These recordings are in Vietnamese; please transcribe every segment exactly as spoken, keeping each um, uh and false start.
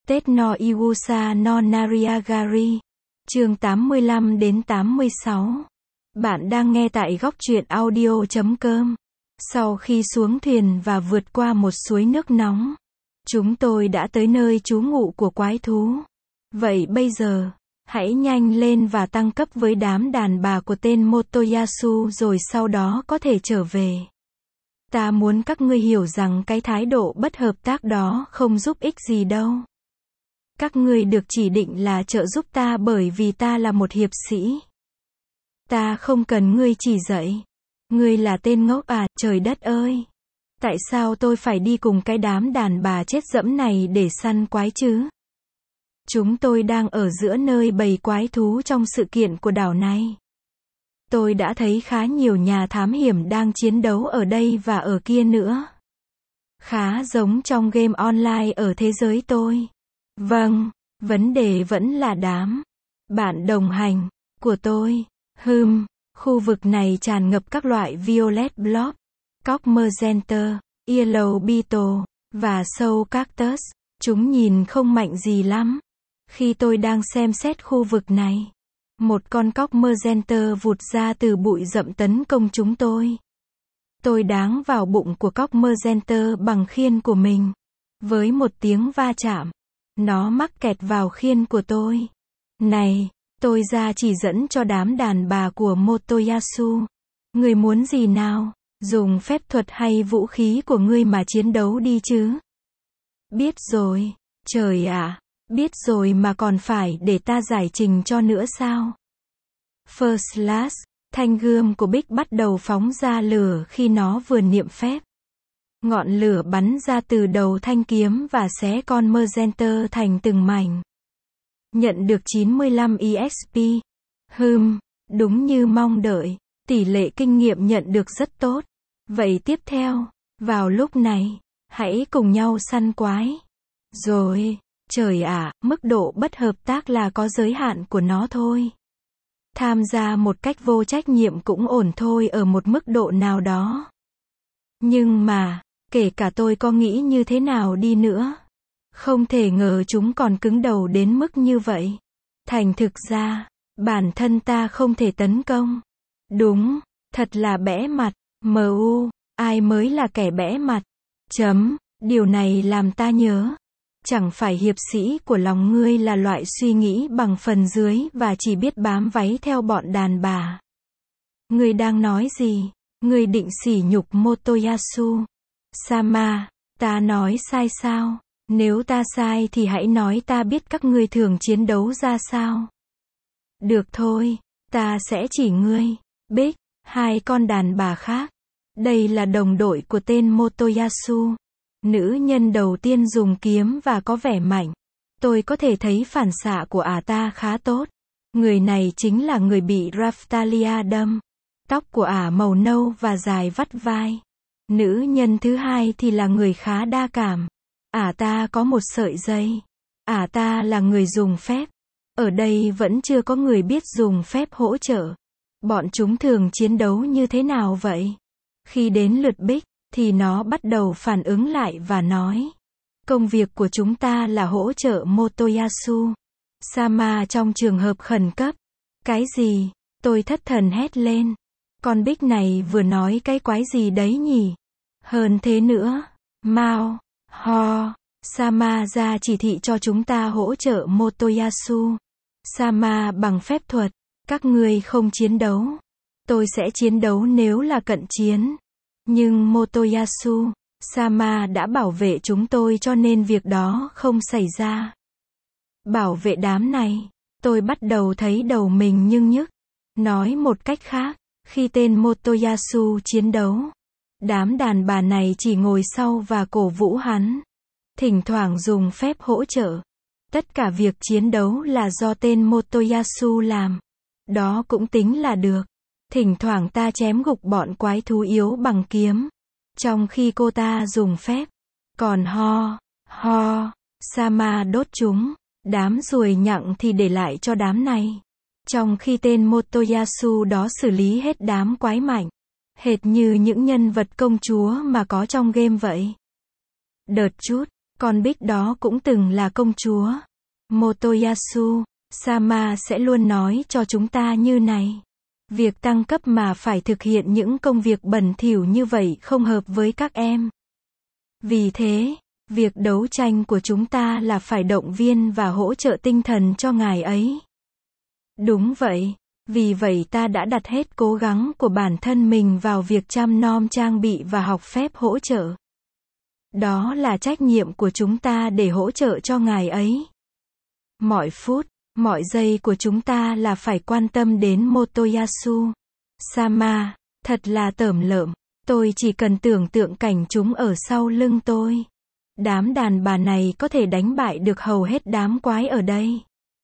Tết no Iwusa no Nariagari. Chương tám mươi lăm đến tám mươi sáu. Bạn đang nghe tại góc truyện audio chấm com. Sau khi xuống thuyền và vượt qua một suối nước nóng, chúng tôi đã tới nơi trú ngụ của quái thú. Vậy bây giờ, hãy nhanh lên và tăng cấp với đám đàn bà của tên Motoyasu rồi sau đó có thể trở về. Ta muốn các ngươi hiểu rằng cái thái độ bất hợp tác đó không giúp ích gì đâu. Các ngươi được chỉ định là trợ giúp ta bởi vì ta là một hiệp sĩ. Ta không cần ngươi chỉ dạy. Ngươi là tên ngốc à, trời đất ơi. Tại sao tôi phải đi cùng cái đám đàn bà chết dẫm này để săn quái chứ? Chúng tôi đang ở giữa nơi bầy quái thú trong sự kiện của đảo này. Tôi đã thấy khá nhiều nhà thám hiểm đang chiến đấu ở đây và ở kia nữa. Khá giống trong game online ở thế giới tôi. Vâng, vấn đề vẫn là đám bạn đồng hành của tôi. Hừm, khu vực này tràn ngập các loại violet blob, cóc magenta, yellow beetle, và sâu cactus. Chúng nhìn không mạnh gì lắm. Khi tôi đang xem xét khu vực này, một con cóc magenta vụt ra từ bụi rậm tấn công chúng tôi. Tôi đáng vào bụng của cóc magenta bằng khiên của mình. Với một tiếng va chạm, nó mắc kẹt vào khiên của tôi. Này, tôi ra chỉ dẫn cho đám đàn bà của Motoyasu. Người muốn gì nào? Dùng phép thuật hay vũ khí của ngươi mà chiến đấu đi chứ? Biết rồi. Trời ạ, biết rồi mà còn phải để ta giải trình cho nữa sao? First Slash, thanh gươm của Bích bắt đầu phóng ra lửa khi nó vừa niệm phép. Ngọn lửa bắn ra từ đầu thanh kiếm và xé con magenta thành từng mảnh. Nhận được chín mươi lăm e ích pê. Hừm, đúng như mong đợi. Tỷ lệ kinh nghiệm nhận được rất tốt. Vậy tiếp theo, vào lúc này, hãy cùng nhau săn quái. Rồi, trời ạ, mức độ bất hợp tác là có giới hạn của nó thôi. Tham gia một cách vô trách nhiệm cũng ổn thôi ở một mức độ nào đó. Nhưng mà, kể cả tôi có nghĩ như thế nào đi nữa, không thể ngờ chúng còn cứng đầu đến mức như vậy. Thành thực ra, bản thân ta không thể tấn công. Đúng, thật là bẽ mặt. Mu, ai mới là kẻ bẽ mặt? Chấm, điều này làm ta nhớ. Chẳng phải hiệp sĩ của lòng ngươi là loại suy nghĩ bằng phần dưới và chỉ biết bám váy theo bọn đàn bà. Ngươi đang nói gì? Ngươi định sỉ nhục Motoyasu Sama, ta nói sai sao? Nếu ta sai thì hãy nói ta biết các ngươi thường chiến đấu ra sao. Được thôi, ta sẽ chỉ ngươi. Bích, hai con đàn bà khác. Đây là đồng đội của tên Motoyasu. Nữ nhân đầu tiên dùng kiếm và có vẻ mạnh. Tôi có thể thấy phản xạ của ả ta khá tốt. Người này chính là người bị Raftalia đâm. Tóc của ả màu nâu và dài vắt vai. Nữ nhân thứ hai thì là người khá đa cảm. Ả ta có một sợi dây. Ả ta là người dùng phép. Ở đây vẫn chưa có người biết dùng phép hỗ trợ. Bọn chúng thường chiến đấu như thế nào vậy? Khi đến lượt Bích, thì nó bắt đầu phản ứng lại và nói. Công việc của chúng ta là hỗ trợ Motoyasu Sama trong trường hợp khẩn cấp. Cái gì? Tôi thất thần hét lên. Con Bích này vừa nói cái quái gì đấy nhỉ? Hơn thế nữa. Mao, Ho, Sama ra chỉ thị cho chúng ta hỗ trợ Motoyasu Sama bằng phép thuật. Các ngươi không chiến đấu. Tôi sẽ chiến đấu nếu là cận chiến. Nhưng Motoyasu Sama đã bảo vệ chúng tôi cho nên việc đó không xảy ra. Bảo vệ đám này. Tôi bắt đầu thấy đầu mình nhưng nhức. Nói một cách khác, khi tên Motoyasu chiến đấu, đám đàn bà này chỉ ngồi sau và cổ vũ hắn. Thỉnh thoảng dùng phép hỗ trợ. Tất cả việc chiến đấu là do tên Motoyasu làm. Đó cũng tính là được. Thỉnh thoảng ta chém gục bọn quái thú yếu bằng kiếm. Trong khi cô ta dùng phép. Còn Ho, Ho, Sama đốt chúng. Đám ruồi nhặng thì để lại cho đám này. Trong khi tên Motoyasu đó xử lý hết đám quái mạnh. Hệt như những nhân vật công chúa mà có trong game vậy. Đợt chút, Con Bích đó cũng từng là công chúa. Motoyasu Sama sẽ luôn nói cho chúng ta như này. Việc tăng cấp mà phải thực hiện những công việc bẩn thỉu như vậy không hợp với các em. Vì thế, việc đấu tranh của chúng ta là phải động viên và hỗ trợ tinh thần cho ngài ấy. Đúng vậy, vì vậy ta đã đặt hết cố gắng của bản thân mình vào việc chăm nom trang bị và học phép hỗ trợ. Đó là trách nhiệm của chúng ta để hỗ trợ cho ngài ấy. Mọi phút, mọi giây của chúng ta là phải quan tâm đến Motoyasu Sama. Thật là tởm lợm. Tôi chỉ cần tưởng tượng cảnh chúng ở sau lưng tôi. Đám đàn bà này có thể đánh bại được hầu hết đám quái ở đây.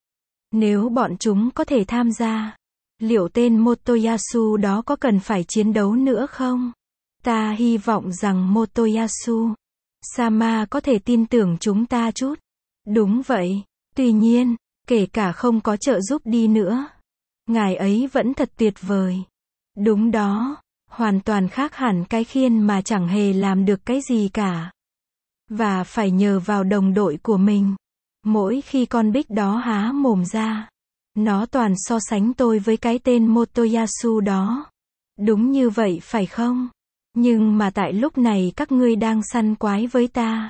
Nếu bọn chúng có thể tham gia, liệu tên Motoyasu đó có cần phải chiến đấu nữa không? Ta hy vọng rằng Motoyasu Sama có thể tin tưởng chúng ta chút. Đúng vậy. Tuy nhiên, kể cả không có trợ giúp đi nữa, ngài ấy vẫn thật tuyệt vời. Đúng đó, hoàn toàn khác hẳn cái khiên mà chẳng hề làm được cái gì cả. Và phải nhờ vào đồng đội của mình. Mỗi khi con Bích đó há mồm ra, nó toàn so sánh tôi với cái tên Motoyasu đó. Đúng như vậy phải không? Nhưng mà tại lúc này các ngươi đang săn quái với ta.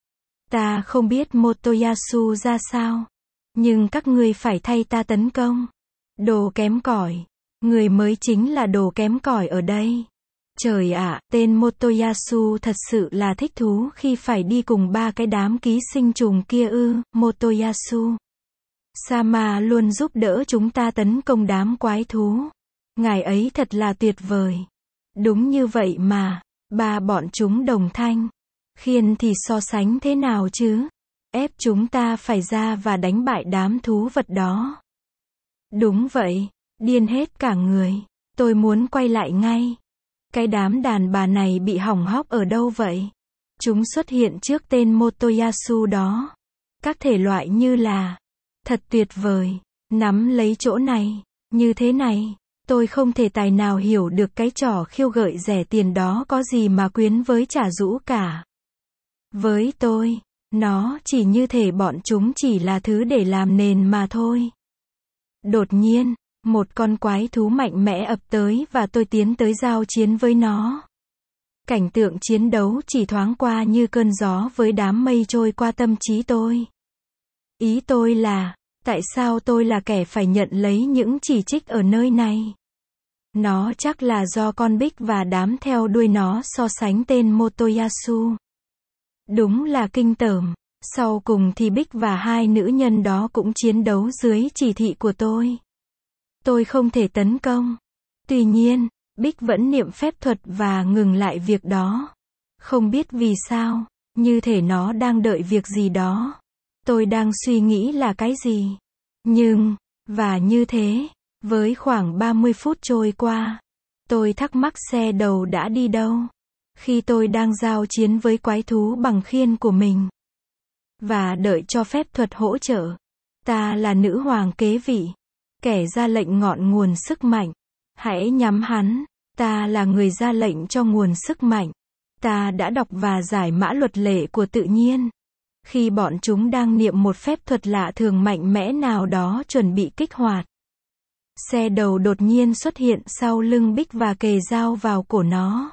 Ta không biết Motoyasu ra sao. Nhưng các ngươi phải thay ta tấn công. Đồ kém cỏi. Người mới chính là đồ kém cỏi ở đây. Trời ạ, tên Motoyasu thật sự là thích thú khi phải đi cùng ba cái đám ký sinh trùng kia ư. Motoyasu Sama luôn giúp đỡ chúng ta tấn công đám quái thú. Ngài ấy thật là tuyệt vời. Đúng như vậy mà, ba bọn chúng đồng thanh. Khiên thì so sánh thế nào chứ? Ép chúng ta phải ra và đánh bại đám thú vật đó. Đúng vậy, điên hết cả người. Tôi muốn quay lại ngay. Cái đám đàn bà này bị hỏng hóc ở đâu vậy? Chúng xuất hiện trước tên Motoyasu đó. Các thể loại như là, thật tuyệt vời, nắm lấy chỗ này, như thế này. Tôi không thể tài nào hiểu được cái trò khiêu gợi rẻ tiền đó có gì mà quyến với trả rũ cả. Với tôi, nó chỉ như thể bọn chúng chỉ là thứ để làm nền mà thôi. Đột nhiên, một con quái thú mạnh mẽ ập tới và tôi tiến tới giao chiến với nó. Cảnh tượng chiến đấu chỉ thoáng qua như cơn gió với đám mây trôi qua tâm trí tôi. Ý tôi là, tại sao tôi là kẻ phải nhận lấy những chỉ trích ở nơi này? Nó chắc là do con Bích và đám theo đuôi nó so sánh tên Motoyasu. Đúng là kinh tởm. Sau cùng thì Bích và hai nữ nhân đó cũng chiến đấu dưới chỉ thị của tôi. Tôi không thể tấn công. Tuy nhiên, Bích vẫn niệm phép thuật và ngừng lại việc đó. Không biết vì sao, như thể nó đang đợi việc gì đó. Tôi đang suy nghĩ là cái gì. Nhưng, và như thế, với khoảng ba mươi phút trôi qua, tôi thắc mắc xe đầu đã đi đâu. Khi tôi đang giao chiến với quái thú bằng khiên của mình. Và đợi cho phép thuật hỗ trợ. Ta là nữ hoàng kế vị. Kẻ ra lệnh ngọn nguồn sức mạnh. Hãy nhắm hắn. Ta là người ra lệnh cho nguồn sức mạnh. Ta đã đọc và giải mã luật lệ của tự nhiên. Khi bọn chúng đang niệm một phép thuật lạ thường mạnh mẽ nào đó chuẩn bị kích hoạt. Xe đầu đột nhiên xuất hiện sau lưng Bích và kề dao vào cổ nó.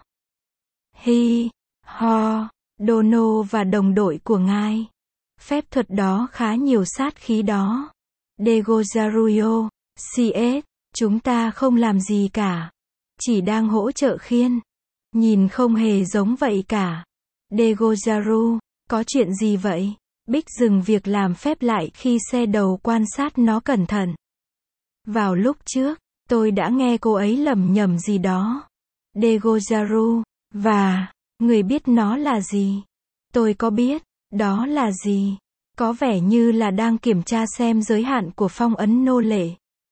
Hi, ho, Dono và đồng đội của ngài. Phép thuật đó khá nhiều sát khí đó. Degozaruyo, xê ét, chúng ta không làm gì cả. Chỉ đang hỗ trợ khiên. Nhìn không hề giống vậy cả. Degozaru, có chuyện gì vậy? Bích dừng việc làm phép lại khi xe đầu quan sát nó cẩn thận. Vào lúc trước, tôi đã nghe cô ấy lẩm nhẩm gì đó. Degozaru, và, người biết nó là gì? Tôi có biết, đó là gì? Có vẻ như là đang kiểm tra xem giới hạn của phong ấn nô lệ.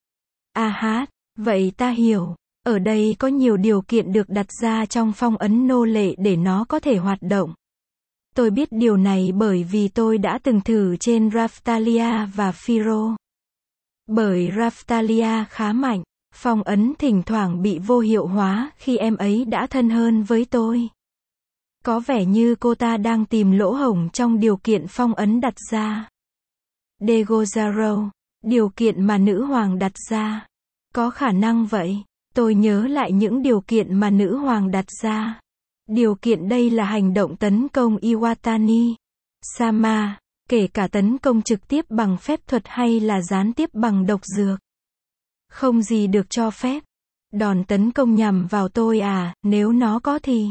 À hát, vậy ta hiểu. Ở đây có nhiều điều kiện được đặt ra trong phong ấn nô lệ để nó có thể hoạt động. Tôi biết điều này bởi vì tôi đã từng thử trên Raftalia và Phiro. Bởi Raftalia khá mạnh, phong ấn thỉnh thoảng bị vô hiệu hóa khi em ấy đã thân hơn với tôi. Có vẻ như cô ta đang tìm lỗ hổng trong điều kiện phong ấn đặt ra. Degozaro, điều kiện mà nữ hoàng đặt ra. Có khả năng vậy. Tôi nhớ lại những điều kiện mà nữ hoàng đặt ra. Điều kiện đây là hành động tấn công Iwatani Sama, kể cả tấn công trực tiếp bằng phép thuật hay là gián tiếp bằng độc dược. Không gì được cho phép. Đòn tấn công nhằm vào tôi à, nếu nó có thì.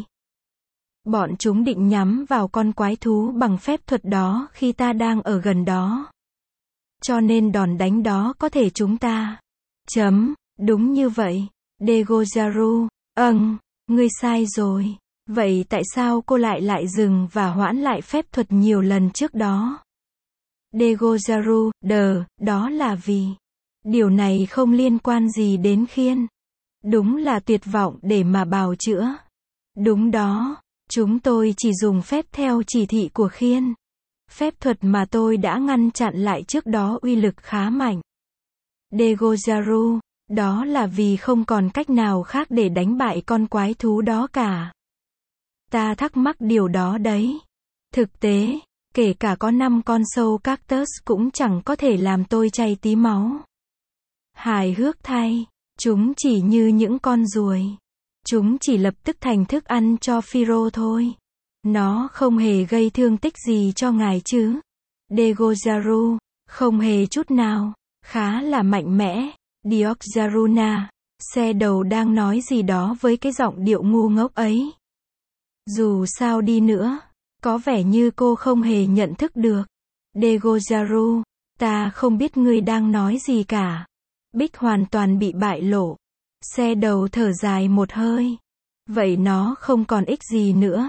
Bọn chúng định nhắm vào con quái thú bằng phép thuật đó khi ta đang ở gần đó. Cho nên đòn đánh đó có thể chúng ta. Chấm, đúng như vậy. Degozaro, âng, ngươi sai rồi. Vậy tại sao cô lại lại dừng và hoãn lại phép thuật nhiều lần trước đó? Degozaro, đờ, đó là vì. Điều này không liên quan gì đến khiên. Đúng là tuyệt vọng để mà bào chữa. Đúng đó, chúng tôi chỉ dùng phép theo chỉ thị của khiên. Phép thuật mà tôi đã ngăn chặn lại trước đó uy lực khá mạnh. Degozaro, đó là vì không còn cách nào khác để đánh bại con quái thú đó cả. Ta thắc mắc điều đó đấy. Thực tế, kể cả có năm con sâu cactus cũng chẳng có thể làm tôi chảy tí máu. Hài hước thay, chúng chỉ như những con ruồi. Chúng chỉ lập tức thành thức ăn cho Phiro thôi. Nó không hề gây thương tích gì cho ngài chứ. Degozaro, không hề chút nào. Khá là mạnh mẽ. Dioxaruna, xe đầu đang nói gì đó với cái giọng điệu ngu ngốc ấy. Dù sao đi nữa, có vẻ như cô không hề nhận thức được. Degozaro, ta không biết ngươi đang nói gì cả. Bích hoàn toàn bị bại lộ. Xe đầu thở dài một hơi. Vậy nó không còn ích gì nữa.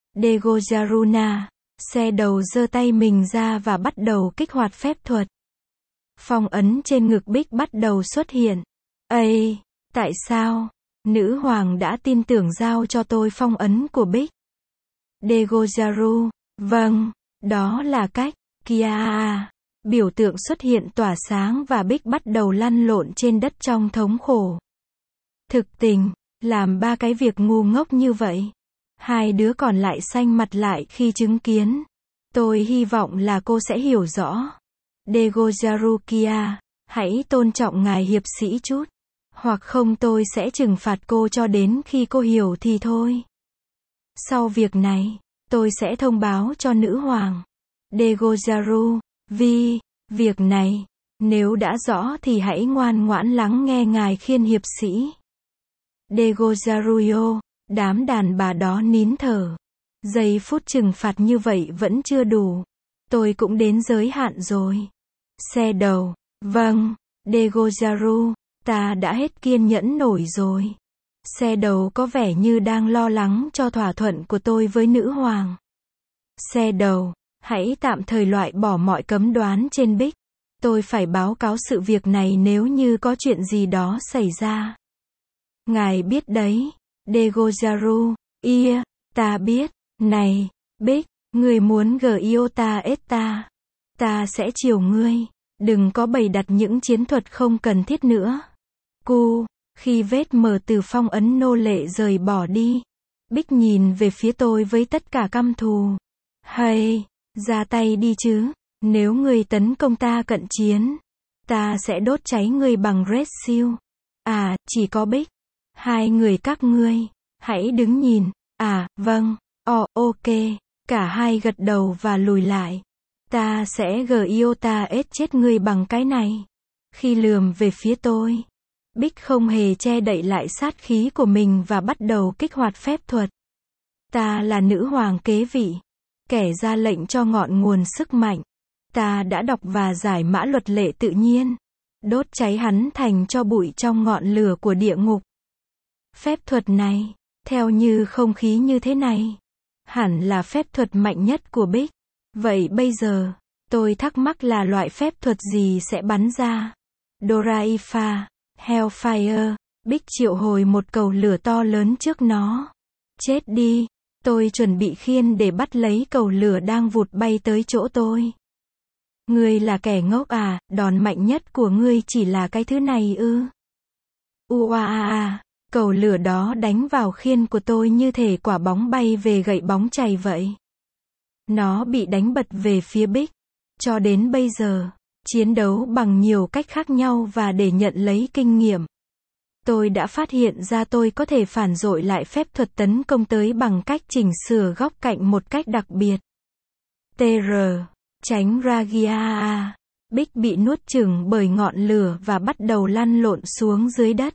Degozaruna, xe đầu giơ tay mình ra và bắt đầu kích hoạt phép thuật. Phong ấn trên ngực Bích bắt đầu xuất hiện. Ây, tại sao? Nữ hoàng đã tin tưởng giao cho tôi phong ấn của Bích. Degozaro, vâng, đó là cách. Kia, biểu tượng xuất hiện tỏa sáng và Bích bắt đầu lăn lộn trên đất trong thống khổ. Thực tình, làm ba cái việc ngu ngốc như vậy. Hai đứa còn lại xanh mặt lại khi chứng kiến. Tôi hy vọng là cô sẽ hiểu rõ. Degozaro kia, hãy tôn trọng ngài hiệp sĩ chút. Hoặc không tôi sẽ trừng phạt cô cho đến khi cô hiểu thì thôi. Sau việc này, tôi sẽ thông báo cho nữ hoàng. Degozaro, vì, việc này, nếu đã rõ thì hãy ngoan ngoãn lắng nghe ngài khiên hiệp sĩ. Degozaro, đám đàn bà đó nín thở. Giây phút trừng phạt như vậy vẫn chưa đủ. Tôi cũng đến giới hạn rồi. Xe đầu, vâng, Degozaro, ta đã hết kiên nhẫn nổi rồi. Xe đầu có vẻ như đang lo lắng cho thỏa thuận của tôi với nữ hoàng. Xe đầu, hãy tạm thời loại bỏ mọi cấm đoán trên Bích. Tôi phải báo cáo sự việc này nếu như có chuyện gì đó xảy ra. Ngài biết đấy. Degozaro, ia, ta biết. Này, Bích, người muốn gờ iota esta. Ta sẽ chiều ngươi. Đừng có bày đặt những chiến thuật không cần thiết nữa. Cu, khi vết mờ từ phong ấn nô lệ rời bỏ đi. Bích nhìn về phía tôi với tất cả căm thù. Hay, ra tay đi chứ. Nếu ngươi tấn công ta cận chiến, ta sẽ đốt cháy ngươi bằng Red Seal. À, chỉ có Bích. Hai người các ngươi, hãy đứng nhìn. À, vâng, ồ, oh, ok. Cả hai gật đầu và lùi lại. Ta sẽ gờ iota ết chết ngươi bằng cái này. Khi lườm về phía tôi, Bích không hề che đậy lại sát khí của mình và bắt đầu kích hoạt phép thuật. Ta là nữ hoàng kế vị, kẻ ra lệnh cho ngọn nguồn sức mạnh. Ta đã đọc và giải mã luật lệ tự nhiên, đốt cháy hắn thành tro bụi trong ngọn lửa của địa ngục. Phép thuật này, theo như không khí như thế này, hẳn là phép thuật mạnh nhất của Bích. Vậy bây giờ, tôi thắc mắc là loại phép thuật gì sẽ bắn ra? Doraifa, Hellfire, Bích triệu hồi một cầu lửa to lớn trước nó. Chết đi, tôi chuẩn bị khiên để bắt lấy cầu lửa đang vụt bay tới chỗ tôi. Ngươi là kẻ ngốc à, đòn mạnh nhất của ngươi chỉ là cái thứ này ư? Uaa, Cầu lửa đó đánh vào khiên của tôi như thể quả bóng bay về gậy bóng chày vậy. Nó bị đánh bật về phía Bích. Cho đến bây giờ, chiến đấu bằng nhiều cách khác nhau và để nhận lấy kinh nghiệm, tôi đã phát hiện ra tôi có thể phản dội lại phép thuật tấn công tới bằng cách chỉnh sửa góc cạnh một cách đặc biệt. tê rờ. Tránh Ragia. Bích bị nuốt chửng bởi ngọn lửa và bắt đầu lăn lộn xuống dưới đất.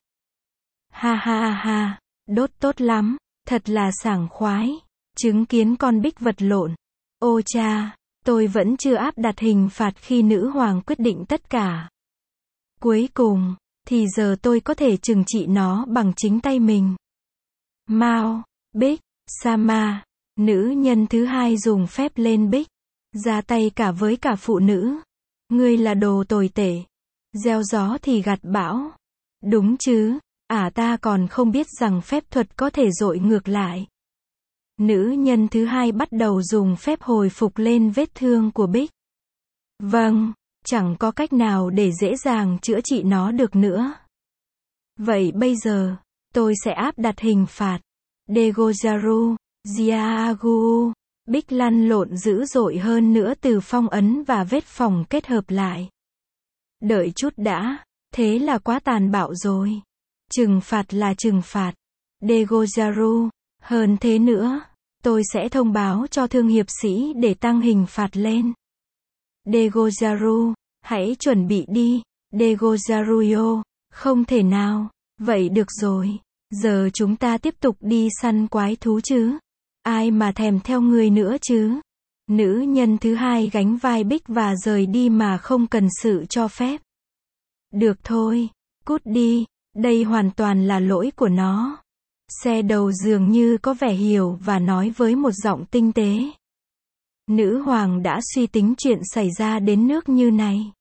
Ha ha ha, đốt tốt lắm, thật là sảng khoái. Chứng kiến con Bích vật lộn. Ô cha, tôi vẫn chưa áp đặt hình phạt khi nữ hoàng quyết định tất cả. Cuối cùng, thì giờ tôi có thể trừng trị nó bằng chính tay mình. Mao, Bích, Sama, nữ nhân thứ hai dùng phép lên Bích. Ra tay cả với cả phụ nữ. Ngươi là đồ tồi tệ. Gieo gió thì gặt bão. Đúng chứ, ả ta còn không biết rằng phép thuật có thể dội ngược lại. Nữ nhân thứ hai bắt đầu dùng phép hồi phục lên vết thương của Bích. Vâng, chẳng có cách nào để dễ dàng chữa trị nó được nữa. Vậy bây giờ, tôi sẽ áp đặt hình phạt. Degojaru, Jiaagu. Bích lăn lộn dữ dội hơn nữa từ phong ấn và vết phỏng kết hợp lại. Đợi chút đã, thế là quá tàn bạo rồi. Trừng phạt là trừng phạt. Degojaru, hơn thế nữa, tôi sẽ thông báo cho thương hiệp sĩ để tăng hình phạt lên. Degojaru, hãy chuẩn bị đi. Degojaruyo, không thể nào. Vậy được rồi, giờ chúng ta tiếp tục đi săn quái thú chứ. Ai mà thèm theo người nữa chứ? Nữ nhân thứ hai gánh vai Bích và rời đi mà không cần sự cho phép. Được thôi, cút đi, đây hoàn toàn là lỗi của nó. Xe đầu dường như có vẻ hiểu và nói với một giọng tinh tế. Nữ hoàng đã suy tính chuyện xảy ra đến nước như này.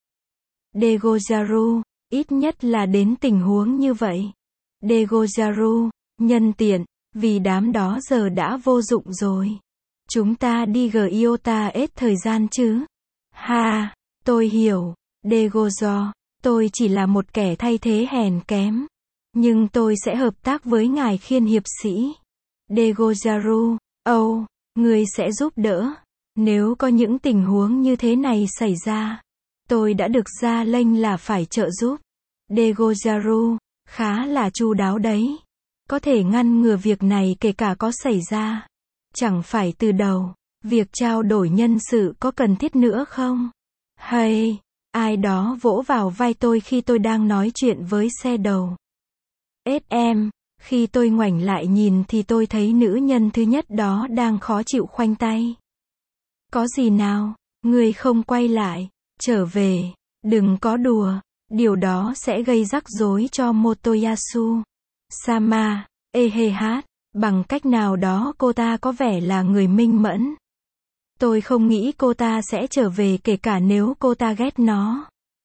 Degojaru, ít nhất là đến tình huống như vậy. Degojaru, nhân tiện. Vì đám đó giờ đã vô dụng rồi. Chúng ta đi Giota hết thời gian chứ. Ha, tôi hiểu. Degojo, tôi chỉ là một kẻ thay thế hèn kém. Nhưng tôi sẽ hợp tác với ngài khiên hiệp sĩ. Degojaru, âu, oh, người sẽ giúp đỡ. Nếu có những tình huống như thế này xảy ra, tôi đã được ra lệnh là phải trợ giúp. Degojaru, khá là chu đáo đấy. Có thể ngăn ngừa việc này kể cả có xảy ra. Chẳng phải từ đầu, việc trao đổi nhân sự có cần thiết nữa không? Hay, ai đó vỗ vào vai tôi khi tôi đang nói chuyện với xe đầu. ét em, khi tôi ngoảnh lại nhìn thì tôi thấy nữ nhân thứ nhất đó đang khó chịu khoanh tay. Có gì nào, người không quay lại, trở về, đừng có đùa, điều đó sẽ gây rắc rối cho Motoyasu. Sama, ê hê hát, bằng cách nào đó cô ta có vẻ là người minh mẫn. Tôi không nghĩ cô ta sẽ trở về kể cả nếu cô ta ghét nó.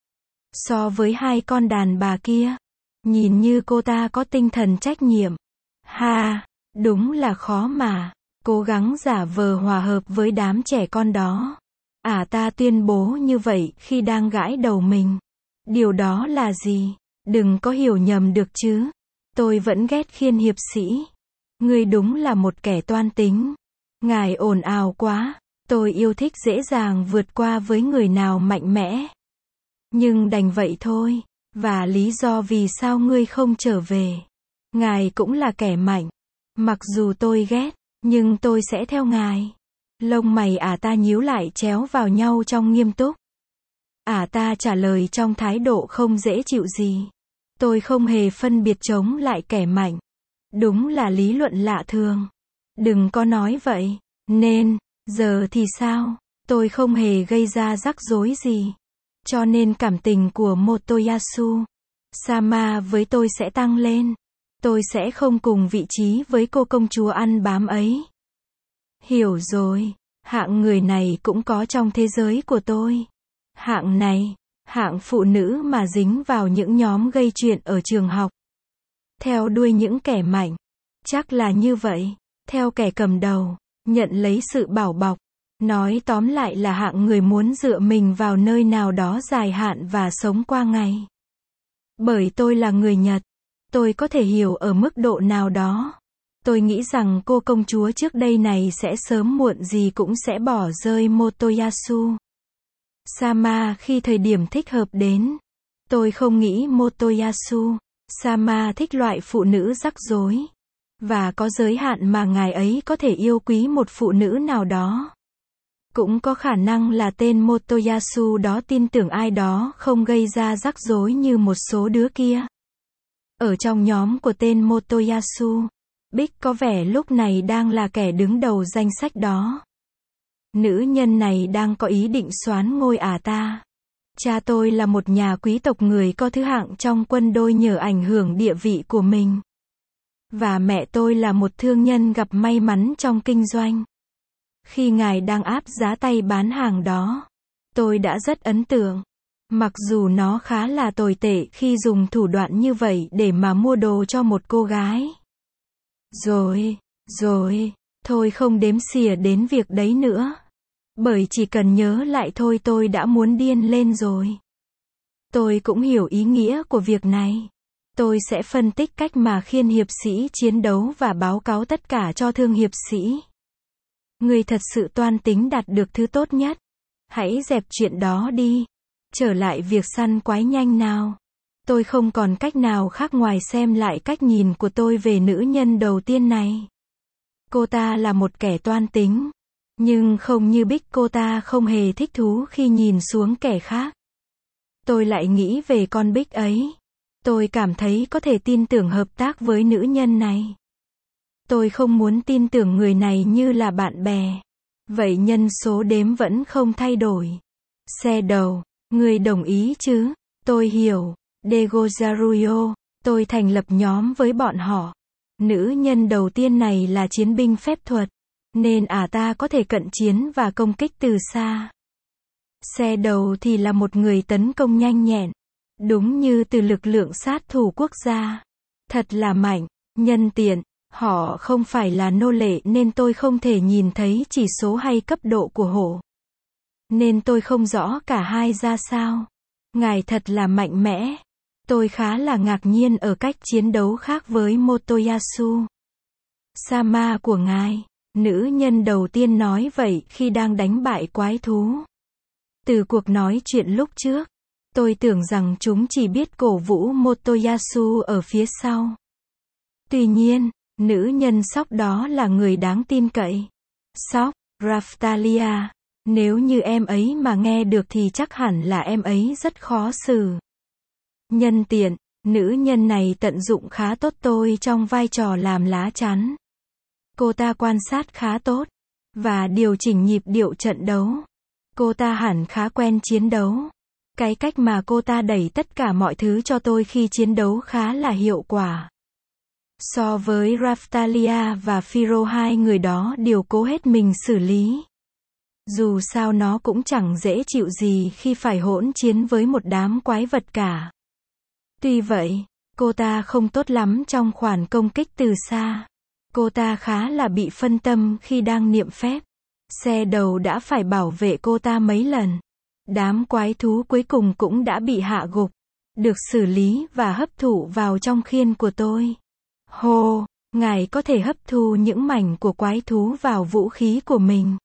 So với hai con đàn bà kia, nhìn như cô ta có tinh thần trách nhiệm. Ha, đúng là khó mà, cố gắng giả vờ hòa hợp với đám trẻ con đó. Ả ta tuyên bố như vậy khi đang gãi đầu mình. Điều đó là gì? Đừng có hiểu nhầm được chứ. Tôi vẫn ghét khiên hiệp sĩ. Ngươi đúng là một kẻ toan tính. Ngài ồn ào quá. Tôi yêu thích dễ dàng vượt qua với người nào mạnh mẽ. Nhưng đành vậy thôi. Và lý do vì sao ngươi không trở về. Ngài cũng là kẻ mạnh. Mặc dù tôi ghét, nhưng tôi sẽ theo ngài. Lông mày ả ta nhíu lại chéo vào nhau trong nghiêm túc. Ả ta trả lời trong thái độ không dễ chịu gì. Tôi không hề phân biệt chống lại kẻ mạnh. Đúng là lý luận lạ thường. Đừng có nói vậy. Nên, giờ thì sao? Tôi không hề gây ra rắc rối gì. Cho nên cảm tình của Motoyasu Sama với tôi sẽ tăng lên. Tôi sẽ không cùng vị trí với cô công chúa ăn bám ấy. Hiểu rồi, hạng người này cũng có trong thế giới của tôi. Hạng này, hạng phụ nữ mà dính vào những nhóm gây chuyện ở trường học. Theo đuôi những kẻ mạnh. Chắc là như vậy. Theo kẻ cầm đầu, nhận lấy sự bảo bọc. Nói tóm lại là hạng người muốn dựa mình vào nơi nào đó dài hạn và sống qua ngày. Bởi tôi là người Nhật. Tôi có thể hiểu ở mức độ nào đó. Tôi nghĩ rằng cô công chúa trước đây này sẽ sớm muộn gì cũng sẽ bỏ rơi Motoyasu Sama khi thời điểm thích hợp đến. Tôi không nghĩ Motoyasu Sama thích loại phụ nữ rắc rối. Và có giới hạn mà ngài ấy có thể yêu quý một phụ nữ nào đó. Cũng có khả năng là tên Motoyasu đó tin tưởng ai đó không gây ra rắc rối như một số đứa kia. Ở trong nhóm của tên Motoyasu, Bích có vẻ lúc này đang là kẻ đứng đầu danh sách đó. Nữ nhân này đang có ý định soán ngôi à ta. Cha tôi là một nhà quý tộc người có thứ hạng trong quân đội nhờ ảnh hưởng địa vị của mình. Và mẹ tôi là một thương nhân gặp may mắn trong kinh doanh. Khi ngài đang áp giá tay bán hàng đó, tôi đã rất ấn tượng. Mặc dù nó khá là tồi tệ khi dùng thủ đoạn như vậy để mà mua đồ cho một cô gái. Rồi, rồi, thôi không đếm xỉa đến việc đấy nữa. Bởi chỉ cần nhớ lại thôi tôi đã muốn điên lên rồi. Tôi cũng hiểu ý nghĩa của việc này. Tôi sẽ phân tích cách mà khiên hiệp sĩ chiến đấu và báo cáo tất cả cho thương hiệp sĩ. Người thật sự toan tính đạt được thứ tốt nhất. Hãy dẹp chuyện đó đi. Trở lại việc săn quái nhanh nào. Tôi không còn cách nào khác ngoài xem lại cách nhìn của tôi về nữ nhân đầu tiên này. Cô ta là một kẻ toan tính. Nhưng không như Bích, cô ta không hề thích thú khi nhìn xuống kẻ khác. Tôi lại nghĩ về con Bích ấy. Tôi cảm thấy có thể tin tưởng hợp tác với nữ nhân này. Tôi không muốn tin tưởng người này như là bạn bè. Vậy nhân số đếm vẫn không thay đổi. Xe đầu, người đồng ý chứ? Tôi hiểu. Degozaruyo, tôi thành lập nhóm với bọn họ. Nữ nhân đầu tiên này là chiến binh phép thuật. Nên ả ta có thể cận chiến và công kích từ xa. Xe đầu thì là một người tấn công nhanh nhẹn. Đúng như từ lực lượng sát thủ quốc gia. Thật là mạnh, nhân tiện. Họ không phải là nô lệ nên tôi không thể nhìn thấy chỉ số hay cấp độ của hổ. Nên tôi không rõ cả hai ra sao. Ngài thật là mạnh mẽ. Tôi khá là ngạc nhiên ở cách chiến đấu khác với Motoyasu Sama của ngài. Nữ nhân đầu tiên nói vậy khi đang đánh bại quái thú. Từ cuộc nói chuyện lúc trước, tôi tưởng rằng chúng chỉ biết cổ vũ Motoyasu ở phía sau. Tuy nhiên, nữ nhân sóc đó là người đáng tin cậy. Sóc, Raftalia. Nếu như em ấy mà nghe được thì chắc hẳn là em ấy rất khó xử. Nhân tiện, nữ nhân này tận dụng khá tốt tôi trong vai trò làm lá chắn. Cô ta quan sát khá tốt. Và điều chỉnh nhịp điệu trận đấu. Cô ta hẳn khá quen chiến đấu. Cái cách mà cô ta đẩy tất cả mọi thứ cho tôi khi chiến đấu khá là hiệu quả. So với Raftalia và Firo, hai người đó đều cố hết mình xử lý. Dù sao nó cũng chẳng dễ chịu gì khi phải hỗn chiến với một đám quái vật cả. Tuy vậy, cô ta không tốt lắm trong khoản công kích từ xa. Cô ta khá là bị phân tâm khi đang niệm phép. Xe đầu đã phải bảo vệ cô ta mấy lần. Đám quái thú cuối cùng cũng đã bị hạ gục. Được xử lý và hấp thụ vào trong khiên của tôi. Hô, ngài có thể hấp thu những mảnh của quái thú vào vũ khí của mình.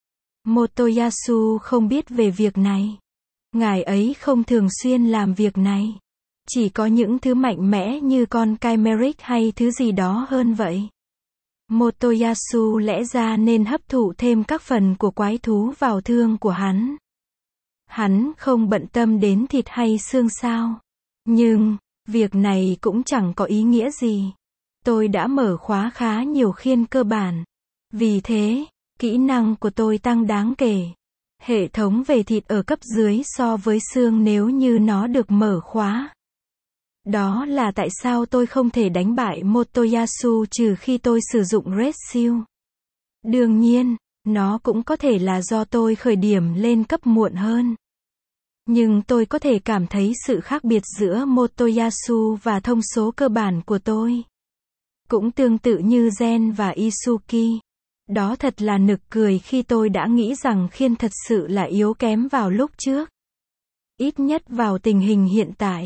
Motoyasu không biết về việc này. Ngài ấy không thường xuyên làm việc này. Chỉ có những thứ mạnh mẽ như con Chimeric hay thứ gì đó hơn vậy. Motoyasu lẽ ra nên hấp thụ thêm các phần của quái thú vào thương của hắn. Hắn không bận tâm đến thịt hay xương sao. Nhưng, việc này cũng chẳng có ý nghĩa gì. Tôi đã mở khóa khá nhiều khiên cơ bản. Vì thế, kỹ năng của tôi tăng đáng kể. Hệ thống về thịt ở cấp dưới so với xương nếu như nó được mở khóa. Đó là tại sao tôi không thể đánh bại Motoyasu trừ khi tôi sử dụng Red Seal. Đương nhiên, nó cũng có thể là do tôi khởi điểm lên cấp muộn hơn. Nhưng tôi có thể cảm thấy sự khác biệt giữa Motoyasu và thông số cơ bản của tôi. Cũng tương tự như Gen và Isuki. Đó thật là nực cười khi tôi đã nghĩ rằng khiên thật sự là yếu kém vào lúc trước. Ít nhất vào tình hình hiện tại.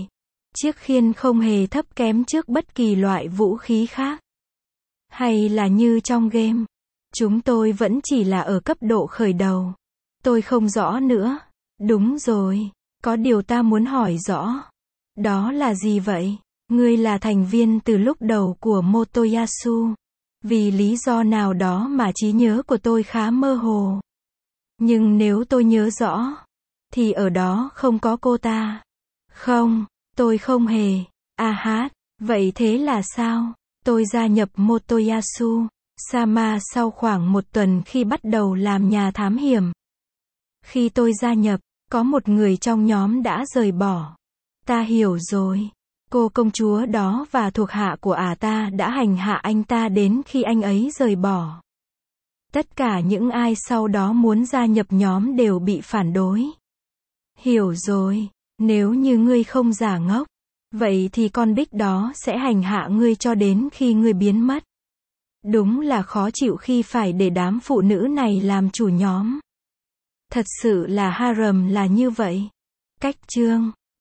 Chiếc khiên không hề thấp kém trước bất kỳ loại vũ khí khác. Hay là như trong game, chúng tôi vẫn chỉ là ở cấp độ khởi đầu. Tôi không rõ nữa. Đúng rồi, có điều ta muốn hỏi rõ. Đó là gì vậy? Ngươi là thành viên từ lúc đầu của Motoyasu. Vì lý do nào đó mà trí nhớ của tôi khá mơ hồ. Nhưng nếu tôi nhớ rõ, thì ở đó không có cô ta. Không, tôi không hề. À hát, vậy thế là sao? Tôi gia nhập Motoyasu Sama sau khoảng một tuần khi bắt đầu làm nhà thám hiểm. Khi tôi gia nhập, có một người trong nhóm đã rời bỏ. Ta hiểu rồi. Cô công chúa đó và thuộc hạ của ả ta đã hành hạ anh ta đến khi anh ấy rời bỏ. Tất cả những ai sau đó muốn gia nhập nhóm đều bị phản đối. Hiểu rồi. Nếu như ngươi không giả ngốc, vậy thì con Bích đó sẽ hành hạ ngươi cho đến khi ngươi biến mất. Đúng là khó chịu khi phải để đám phụ nữ này làm chủ nhóm. Thật sự là harem là như vậy. Cách chương